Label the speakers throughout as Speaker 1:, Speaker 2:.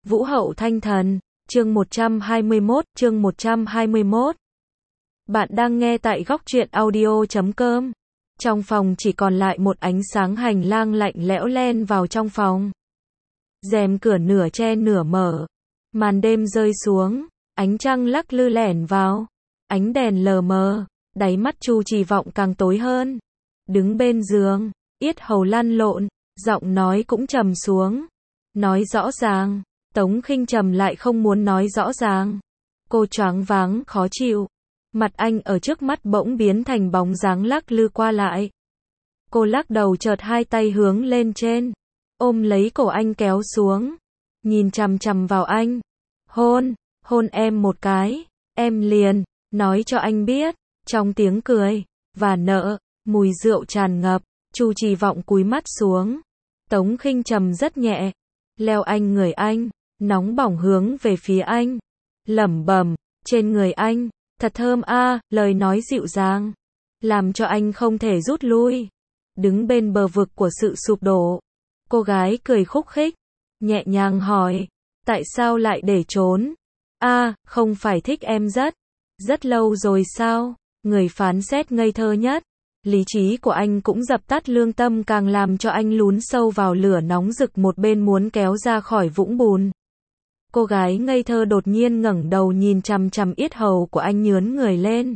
Speaker 1: Vũ hậu thanh thần, chương 121. Bạn đang nghe tại góc truyện audio.com. Trong phòng chỉ còn lại một ánh sáng hành lang lạnh lẽo len vào trong phòng. Rèm cửa nửa che nửa mở. Màn đêm rơi xuống, ánh trăng lắc lư lẻn vào. Ánh đèn lờ mờ, đáy mắt Chu Trì Vọng càng tối hơn. Đứng bên giường, yết hầu lăn lộn, giọng nói cũng trầm xuống. Nói rõ ràng. Tống Khinh Trầm lại không muốn nói rõ ràng. Cô choáng váng khó chịu. Mặt anh ở trước mắt bỗng biến thành bóng dáng lắc lư qua lại. Cô lắc đầu chợt hai tay hướng lên trên, ôm lấy cổ anh kéo xuống, nhìn chằm chằm vào anh. Hôn em một cái, em liền, nói cho anh biết. Trong tiếng cười và nợ, mùi rượu tràn ngập, Chu Trì Vọng cúi mắt xuống. Tống Khinh Trầm rất nhẹ, leo anh người anh, nóng bỏng hướng về phía anh, lẩm bẩm, trên người anh, thật thơm a, lời nói dịu dàng, làm cho anh không thể rút lui. Đứng bên bờ vực của sự sụp đổ, cô gái cười khúc khích, nhẹ nhàng hỏi, tại sao lại để trốn? Không phải thích em rất lâu rồi sao? Người phán xét ngây thơ nhất. Lý trí của anh cũng dập tắt lương tâm càng làm cho anh lún sâu vào lửa nóng rực một bên muốn kéo ra khỏi vũng bùn. Cô gái ngây thơ đột nhiên ngẩng đầu nhìn chằm chằm yết hầu của anh nhướn người lên.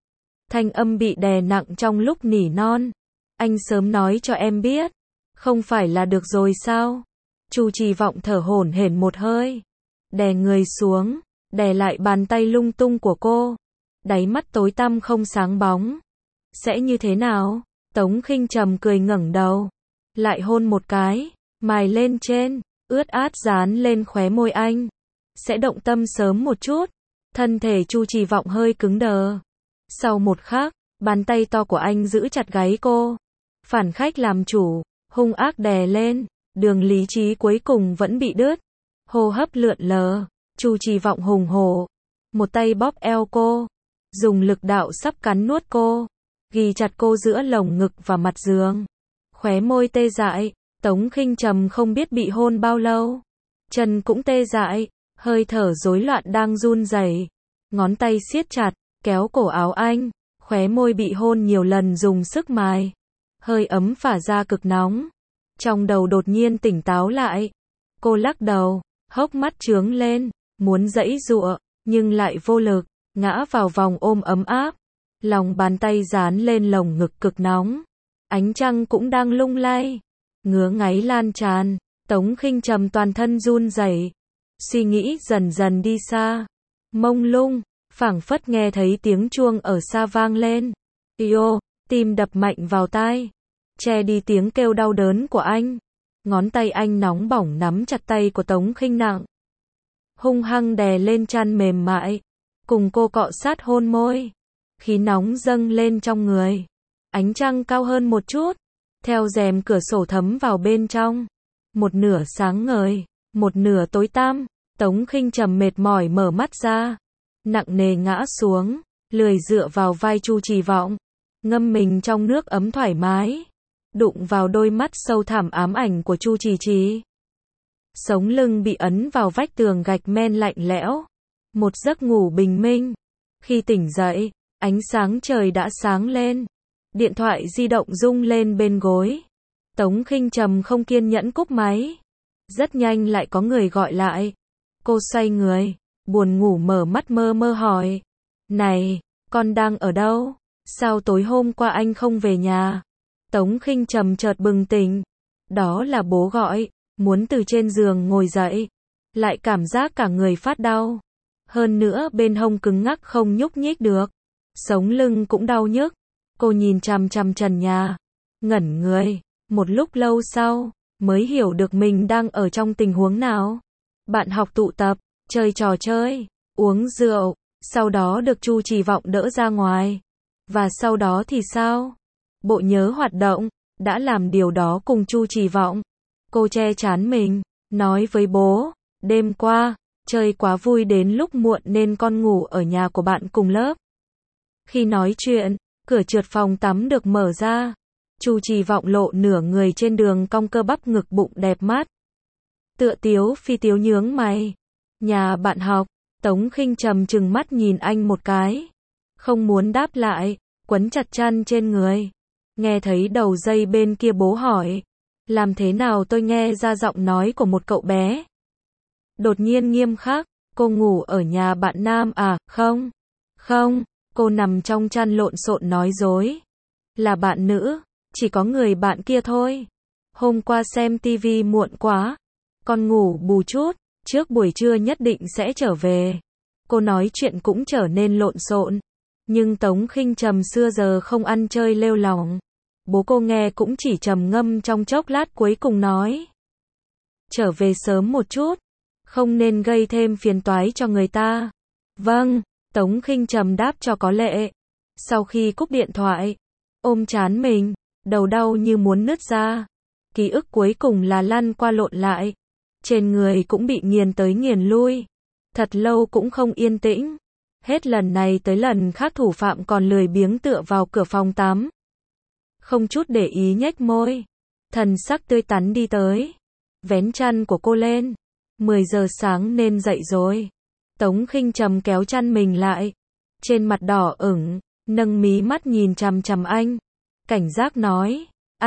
Speaker 1: Thanh âm bị đè nặng trong lúc nỉ non. Anh sớm nói cho em biết. Không phải là được rồi sao? Chu Trì Vọng thở hổn hển một hơi. Đè người xuống, đè lại bàn tay lung tung của cô. Đáy mắt tối tăm không sáng bóng. Sẽ như thế nào? Tống Khinh Trầm cười ngẩng đầu. Lại hôn một cái, mài lên trên, ướt át dán lên khóe môi anh. Sẽ động tâm sớm một chút. Thân thể Chu Trì Vọng hơi cứng đờ. Sau một khắc, bàn tay to của anh giữ chặt gáy cô. Phản khách làm chủ, hung ác đè lên. Đường lý trí cuối cùng vẫn bị đứt. Hô hấp lượn lờ, Chu Trì Vọng hùng hổ. Một tay bóp eo cô, dùng lực đạo sắp cắn nuốt cô, ghi chặt cô giữa lồng ngực và mặt giường. Khóe môi tê dại, Tống Khinh Trầm không biết bị hôn bao lâu. Chân cũng tê dại, hơi thở rối loạn đang run rẩy. Ngón tay siết chặt, kéo cổ áo anh, khóe môi bị hôn nhiều lần dùng sức mài. Hơi ấm phả ra cực nóng. Trong đầu đột nhiên tỉnh táo lại. Cô lắc đầu, hốc mắt trướng lên, muốn giãy giụa, nhưng lại vô lực, ngã vào vòng ôm ấm áp. Lòng bàn tay dán lên lồng ngực cực nóng. Ánh trăng cũng đang lung lay. Ngứa ngáy lan tràn. Tống Khinh Trầm toàn thân run rẩy. Suy nghĩ dần dần đi xa. Mông lung, phảng phất nghe thấy tiếng chuông ở xa vang lên. Yêu, tim đập mạnh vào tai. Che đi tiếng kêu đau đớn của anh. Ngón tay anh nóng bỏng nắm chặt tay của Tống Khinh nặng. Hung hăng đè lên trán mềm mại. Cùng cô cọ sát hôn môi. Khí nóng dâng lên trong người. Ánh trăng cao hơn một chút. Theo rèm cửa sổ thấm vào bên trong. Một nửa sáng ngời, một nửa tối tăm. Tống Khinh Trầm mệt mỏi mở mắt ra. Nặng nề ngã xuống, lười dựa vào vai Chu Trì Vọng. Ngâm mình trong nước ấm thoải mái. Đụng vào đôi mắt sâu thẳm ám ảnh của Chu Trì Trì. Sống lưng bị ấn vào vách tường gạch men lạnh lẽo. Một giấc ngủ bình minh. Khi tỉnh dậy, ánh sáng trời đã sáng lên. Điện thoại di động rung lên bên gối. Tống Khinh Trầm không kiên nhẫn cúp máy. Rất nhanh lại có người gọi lại. Cô xoay người, buồn ngủ mở mắt mơ mơ hỏi. Này, con đang ở đâu? Sao tối hôm qua anh không về nhà? Tống Khinh Trầm chợt bừng tỉnh. Đó là bố gọi. Muốn từ trên giường ngồi dậy. Lại cảm giác cả người phát đau. Hơn nữa bên hông cứng ngắc không nhúc nhích được. Sống lưng cũng đau nhức. Cô nhìn chằm chằm trần nhà. Ngẩn người. Một lúc lâu sau, mới hiểu được mình đang ở trong tình huống nào. Bạn học tụ tập, chơi trò chơi, uống rượu. Sau đó được Chu Trì Vọng đỡ ra ngoài. Và sau đó thì sao? Bộ nhớ hoạt động, đã làm điều đó cùng Chu Trì Vọng. Cô che trán mình, nói với bố. Đêm qua, chơi quá vui đến lúc muộn nên con ngủ ở nhà của bạn cùng lớp. Khi nói chuyện, cửa trượt phòng tắm được mở ra. Chu Trì Vọng lộ nửa người trên đường cong cơ bắp ngực bụng đẹp mắt. Tựa Tiếu Phi Tiếu nhướng mày. Nhà bạn học. Tống Khinh Trầm trừng mắt nhìn anh một cái. Không muốn đáp lại, quấn chặt chăn trên người. Nghe thấy đầu dây bên kia bố hỏi. Làm thế nào tôi nghe ra giọng nói của một cậu bé. Đột nhiên nghiêm khắc. Cô ngủ ở nhà bạn nam à? Không. Không, cô nằm trong chăn lộn xộn nói dối. Là bạn nữ, chỉ có người bạn kia thôi. Hôm qua xem tivi muộn quá. Con ngủ bù chút, trước buổi trưa nhất định sẽ trở về. Cô nói chuyện cũng trở nên lộn xộn. Nhưng Tống Khinh Trầm xưa giờ không ăn chơi lêu lỏng. Bố cô nghe cũng chỉ trầm ngâm trong chốc lát cuối cùng nói. Trở về sớm một chút, không nên gây thêm phiền toái cho người ta. Vâng, Tống Khinh Trầm đáp cho có lệ. Sau khi cúp điện thoại, ôm trán mình, đầu đau như muốn nứt ra. Ký ức cuối cùng là lăn qua lộn lại. Trên người cũng bị nghiền tới nghiền lui. Thật lâu cũng không yên tĩnh. Hết lần này tới lần khác thủ phạm còn lười biếng tựa vào cửa phòng tắm. Không chút để ý nhếch môi. Thần sắc tươi tắn đi tới. Vén chăn của cô lên. 10 giờ sáng nên dậy rồi. Tống Khinh Trầm kéo chăn mình lại. Trên mặt đỏ ửng, nâng mí mắt nhìn chằm chằm anh. Cảnh giác nói.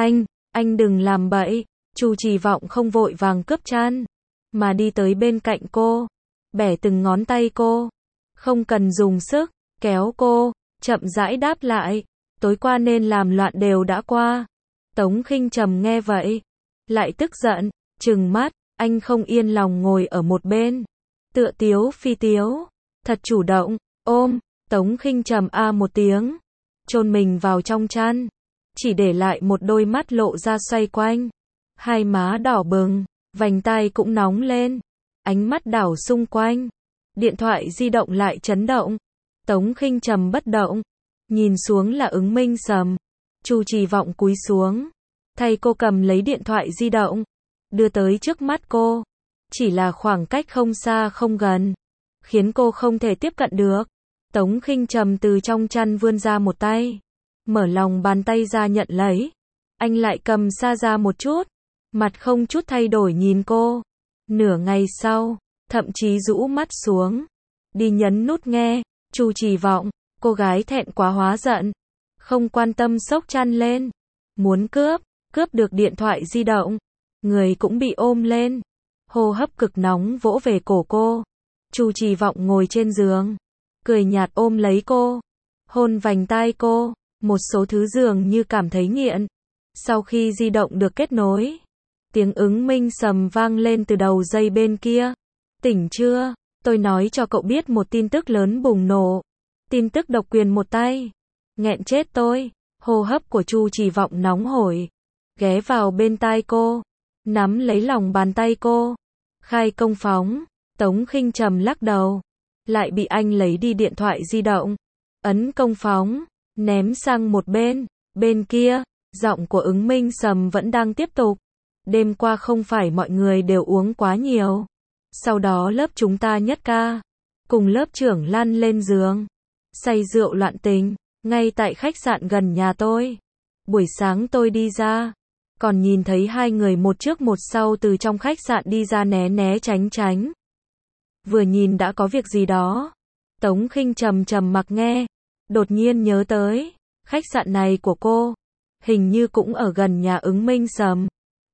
Speaker 1: Anh đừng làm bậy. Chu Trì Vọng không vội vàng cướp chăn. Mà đi tới bên cạnh cô. Bẻ từng ngón tay cô. Không cần dùng sức. Kéo cô. Chậm rãi đáp lại. Tối qua nên làm loạn đều đã qua. Tống Khinh Trầm nghe vậy. Lại tức giận. Trừng mắt. Anh không yên lòng ngồi ở một bên. Tựa Tiếu Phi Tiếu. Thật chủ động. Ôm. Tống Khinh Trầm a một tiếng. Chôn mình vào trong chăn. Chỉ để lại một đôi mắt lộ ra xoay quanh. Hai má đỏ bừng. Vành tai cũng nóng lên. Ánh mắt đảo xung quanh. Điện thoại di động lại chấn động. Tống Khinh Trầm bất động. Nhìn xuống là Ứng Minh Sầm. Chu Trì Vọng cúi xuống. Thay cô cầm lấy điện thoại di động. Đưa tới trước mắt cô. Chỉ là khoảng cách không xa không gần. Khiến cô không thể tiếp cận được. Tống Khinh Trầm từ trong chăn vươn ra một tay. Mở lòng bàn tay ra nhận lấy. Anh lại cầm xa ra một chút. Mặt không chút thay đổi nhìn cô. Nửa ngày sau, thậm chí rũ mắt xuống. Đi nhấn nút nghe. Chu Trì Vọng, cô gái thẹn quá hóa giận. Không quan tâm xốc chăn lên. Muốn cướp được điện thoại di động. Người cũng bị ôm lên. Hô hấp cực nóng vỗ về cổ cô. Chu Trì Vọng ngồi trên giường. Cười nhạt ôm lấy cô. Hôn vành tai cô. Một số thứ dường như cảm thấy nghiện. Sau khi di động được kết nối. Tiếng Ứng Minh Sầm vang lên từ đầu dây bên kia. Tỉnh chưa? Tôi nói cho cậu biết một tin tức lớn bùng nổ. Tin tức độc quyền một tay. Nghẹn chết tôi. Hô hấp của Chu Trì Vọng nóng hổi. Ghé vào bên tai cô. Nắm lấy lòng bàn tay cô. Khai công phóng. Tống Khinh Trầm lắc đầu. Lại bị anh lấy đi điện thoại di động. Ấn công phóng. Ném sang một bên. Bên kia, giọng của Ứng Minh Sầm vẫn đang tiếp tục. Đêm qua không phải mọi người đều uống quá nhiều. Sau đó lớp chúng ta nhất ca. Cùng lớp trưởng lăn lên giường. Say rượu loạn tình. Ngay tại khách sạn gần nhà tôi. Buổi sáng tôi đi ra. Còn nhìn thấy hai người một trước một sau từ trong khách sạn đi ra né né tránh tránh. Vừa nhìn đã có việc gì đó. Tống Khinh Trầm trầm mặc nghe. Đột nhiên nhớ tới. Khách sạn này của cô. Hình như cũng ở gần nhà Ứng Minh Sầm.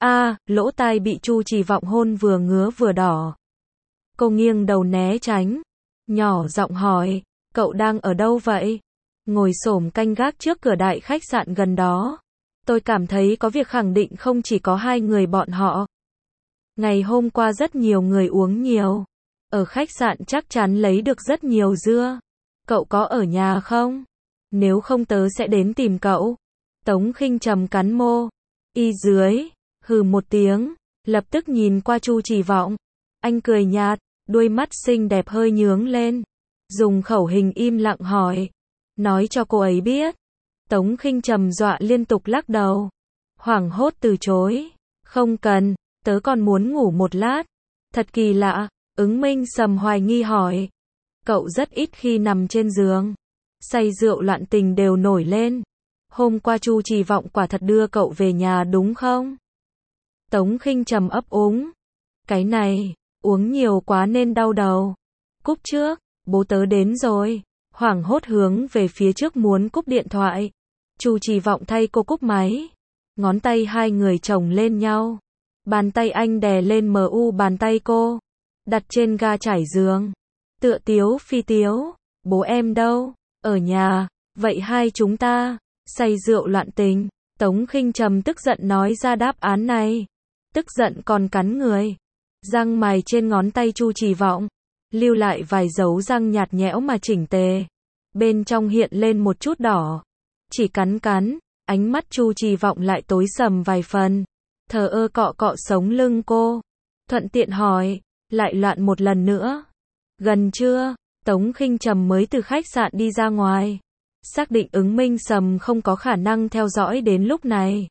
Speaker 1: Lỗ tai bị Chu Trì Vọng hôn vừa ngứa vừa đỏ. Cô nghiêng đầu né tránh. Nhỏ giọng hỏi. Cậu đang ở đâu vậy? Ngồi xổm canh gác trước cửa đại khách sạn gần đó. Tôi cảm thấy có việc khẳng định không chỉ có hai người bọn họ. Ngày hôm qua rất nhiều người uống nhiều. Ở khách sạn chắc chắn lấy được rất nhiều dưa. Cậu có ở nhà không? Nếu không tớ sẽ đến tìm cậu. Tống Khinh Trầm cắn môi. Y dưới. Hừ một tiếng. Lập tức nhìn qua Chu Trì Vọng. Anh cười nhạt. Đuôi mắt xinh đẹp hơi nhướng lên. Dùng khẩu hình im lặng hỏi. Nói cho cô ấy biết. Tống Khinh Trầm dọa liên tục lắc đầu. Hoảng hốt từ chối. Không cần. Tớ còn muốn ngủ một lát. Thật kỳ lạ. Ứng Minh Sầm hoài nghi hỏi. Cậu rất ít khi nằm trên giường. Say rượu loạn tình đều nổi lên. Hôm qua Chu Trì Vọng quả thật đưa cậu về nhà đúng không? Tống Khinh Trầm ấp úng. Cái này, uống nhiều quá nên đau đầu. Cúp trước, bố tớ đến rồi. Hoảng hốt hướng về phía trước muốn cúp điện thoại. Chu Trì Vọng thay cô cúp máy. Ngón tay hai người chồng lên nhau. Bàn tay anh đè lên bàn tay cô. Đặt trên ga trải giường. Tựa tiếu phi tiếu. Bố em đâu? Ở nhà. Vậy hai chúng ta, say rượu loạn tình. Tống Khinh Trầm tức giận nói ra đáp án này. Tức giận còn cắn người. Răng mày trên ngón tay Chu Trì Vọng. Lưu lại vài dấu răng nhạt nhẽo mà chỉnh tề. Bên trong hiện lên một chút đỏ. Chỉ cắn, ánh mắt Chu Trì Vọng lại tối sầm vài phần. Thờ ơ cọ cọ sống lưng cô. Thuận tiện hỏi, lại loạn một lần nữa. Gần chưa? Tống Khinh Trầm mới từ khách sạn đi ra ngoài. Xác định Ứng Minh Sầm không có khả năng theo dõi đến lúc này.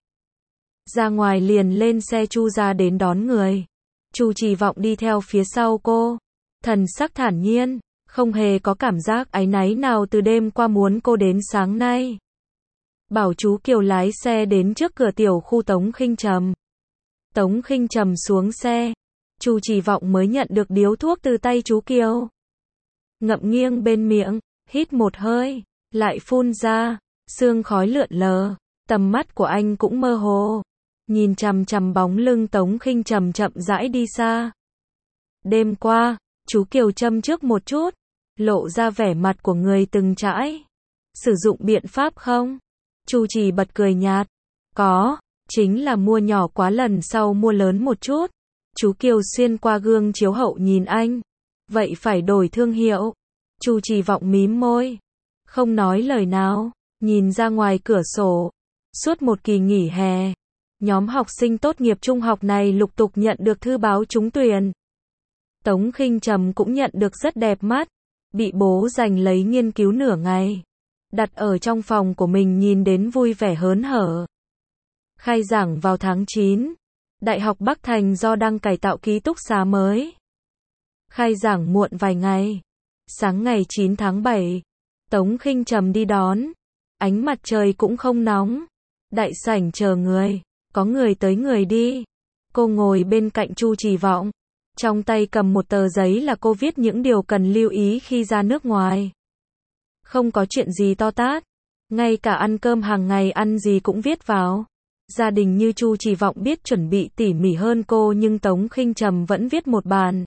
Speaker 1: Ra ngoài liền lên xe Chu ra đến đón người. Chu Trì Vọng đi theo phía sau cô. Thần sắc thản nhiên, không hề có cảm giác áy náy nào từ đêm qua muốn cô đến sáng nay. Bảo chú Kiều lái xe đến trước cửa tiểu khu Tống Khinh Trầm. Tống Khinh Trầm xuống xe. Chu Trì Vọng mới nhận được điếu thuốc từ tay chú Kiều. Ngậm nghiêng bên miệng, hít một hơi, lại phun ra, sương khói lượn lờ, tầm mắt của anh cũng mơ hồ. Nhìn chằm chằm bóng lưng Tống Khinh Trầm chậm rãi đi xa. Đêm qua, chú Kiều châm trước một chút, lộ ra vẻ mặt của người từng trải. Sử dụng biện pháp không? Chu Trì bật cười nhạt. Có, chính là mua nhỏ quá lần sau mua lớn một chút. Chú Kiều xuyên qua gương chiếu hậu nhìn anh. Vậy phải đổi thương hiệu. Chu Trì Vọng mím môi. Không nói lời nào, nhìn ra ngoài cửa sổ. Suốt một kỳ nghỉ hè, nhóm học sinh tốt nghiệp trung học này lục tục nhận được thư báo trúng tuyển. Tống Khinh Trầm cũng nhận được rất đẹp mắt. Bị bố giành lấy nghiên cứu nửa ngày. Đặt ở trong phòng của mình nhìn đến vui vẻ hớn hở. Khai giảng vào tháng 9. Đại học Bắc Thành do đang cải tạo ký túc xá mới. Khai giảng muộn vài ngày. Sáng ngày 9 tháng 7. Tống Khinh Trầm đi đón. Ánh mặt trời cũng không nóng. Đại sảnh chờ người. Có người tới người đi. Cô ngồi bên cạnh Chu Trì Vọng. Trong tay cầm một tờ giấy là cô viết những điều cần lưu ý khi ra nước ngoài. Không có chuyện gì to tát. Ngay cả ăn cơm hàng ngày ăn gì cũng viết vào. Gia đình như Chu Trì Vọng biết chuẩn bị tỉ mỉ hơn cô nhưng Tống Khinh Trầm vẫn viết một bàn.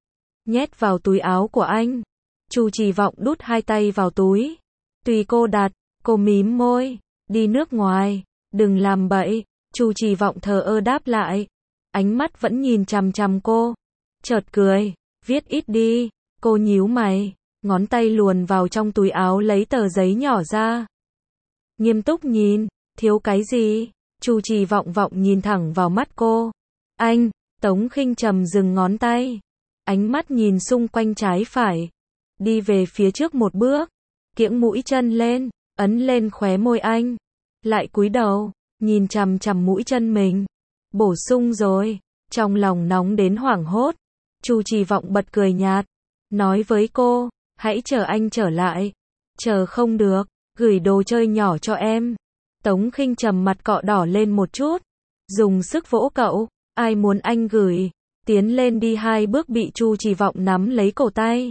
Speaker 1: Nhét vào túi áo của anh. Chu Trì Vọng đút hai tay vào túi. Tùy cô đặt, cô mím môi. Đi nước ngoài, đừng làm bậy. Chu Trì Vọng thờ ơ đáp lại. Ánh mắt vẫn nhìn chằm chằm cô. Chợt cười, viết ít đi. Cô nhíu mày, ngón tay luồn vào trong túi áo lấy tờ giấy nhỏ ra. Nghiêm túc nhìn, thiếu cái gì? Chu Trì Vọng nhìn thẳng vào mắt cô. Anh, Tống Khinh Trầm dừng ngón tay. Ánh mắt nhìn xung quanh trái phải. Đi về phía trước một bước. Kiễng mũi chân lên, ấn lên khóe môi anh. Lại cúi đầu, nhìn chằm chằm mũi chân mình. Bổ sung rồi, trong lòng nóng đến hoảng hốt. Chu Trì Vọng bật cười nhạt. Nói với cô, hãy chờ anh trở lại. Chờ không được, gửi đồ chơi nhỏ cho em. Tống Khinh Trầm mặt cọ đỏ lên một chút. Dùng sức vỗ cậu, ai muốn anh gửi. Tiến lên đi hai bước bị Chu Trì Vọng nắm lấy cổ tay.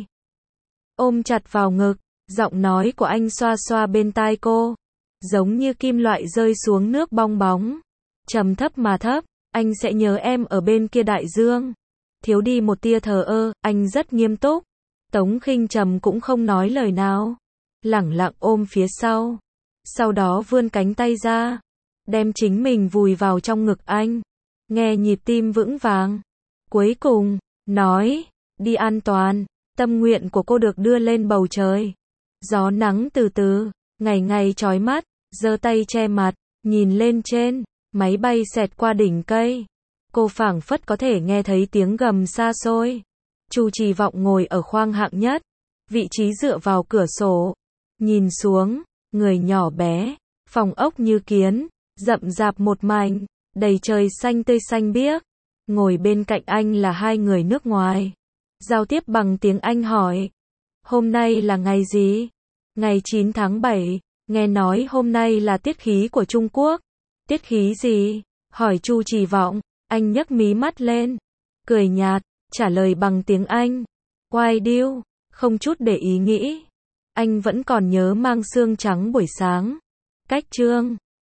Speaker 1: Ôm chặt vào ngực, giọng nói của anh xoa xoa bên tai cô. Giống như kim loại rơi xuống nước bong bóng. Trầm thấp mà thấp, anh sẽ nhớ em ở bên kia đại dương. Thiếu đi một tia thờ ơ, anh rất nghiêm túc. Tống Khinh Trầm cũng không nói lời nào. Lẳng lặng ôm phía sau. Sau đó vươn cánh tay ra. Đem chính mình vùi vào trong ngực anh. Nghe nhịp tim vững vàng. Cuối cùng, nói, đi an toàn. Tâm nguyện của cô được đưa lên bầu trời. Gió nắng từ từ, ngày ngày chói mắt, giơ tay che mặt, nhìn lên trên, máy bay xẹt qua đỉnh cây. Cô phảng phất có thể nghe thấy tiếng gầm xa xôi. Chu Trì Vọng ngồi ở khoang hạng nhất, vị trí dựa vào cửa sổ. Nhìn xuống, người nhỏ bé, phòng ốc như kiến, rậm rạp một mảnh, đầy trời xanh tươi xanh biếc. Ngồi bên cạnh anh là hai người nước ngoài. Giao tiếp bằng tiếng Anh hỏi. Hôm nay là ngày gì? Ngày 9 tháng 7, nghe nói hôm nay là tiết khí của Trung Quốc. Tiết khí gì? Hỏi Chu Trì Vọng, anh nhấc mí mắt lên. cười nhạt, trả lời bằng tiếng Anh. Why do? Không chút để ý nghĩ. Anh vẫn còn nhớ mang sương trắng buổi sáng. Cách chương